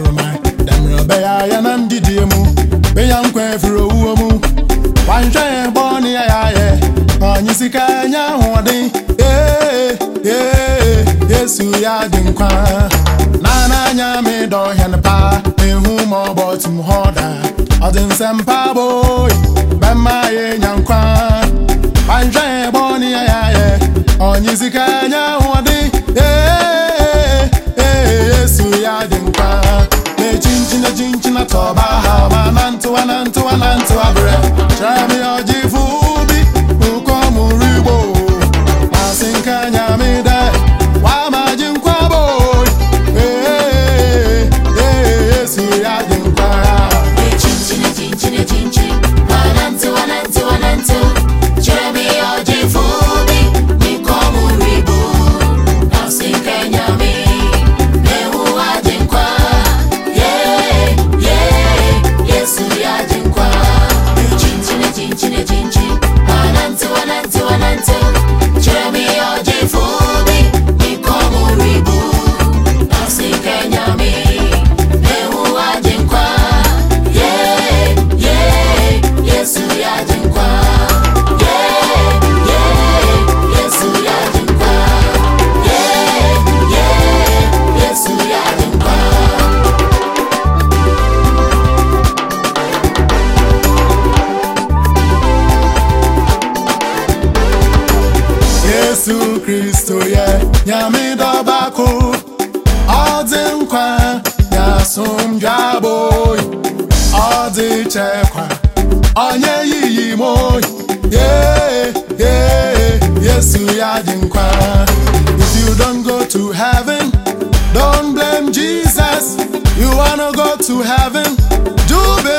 my Damro Beya Yanam Didimu Beyan Quefro Uomu One Jay Bonnie Aye on Yisikanya Wadi Yes, we are Dinkwa Nana Yami do Hanapa Me whom or bottom holder Odin Sempa boy Bema Yankwa One Jay Bonnie Aye on Yisikanya Wadi Yes, we are Dinkwa Me Chinchina Toba Mananto Ananto Abre Chami Ojifubi Ukomu Ribo Asinkanya Mida Wama Jinkwa boy Yes, we are Dinkwa Chinchina Ananto Chami Ojifubi Ukomu Ribo Asinkanya Mida Yesu Kristo ye nyami dobako Odinkwa yasum jaboy Odi chekwa onye yiyi moy Yesu yadinkwa. If you don't go to heaven, don't blame Jesus. You wanna go to heaven, do better.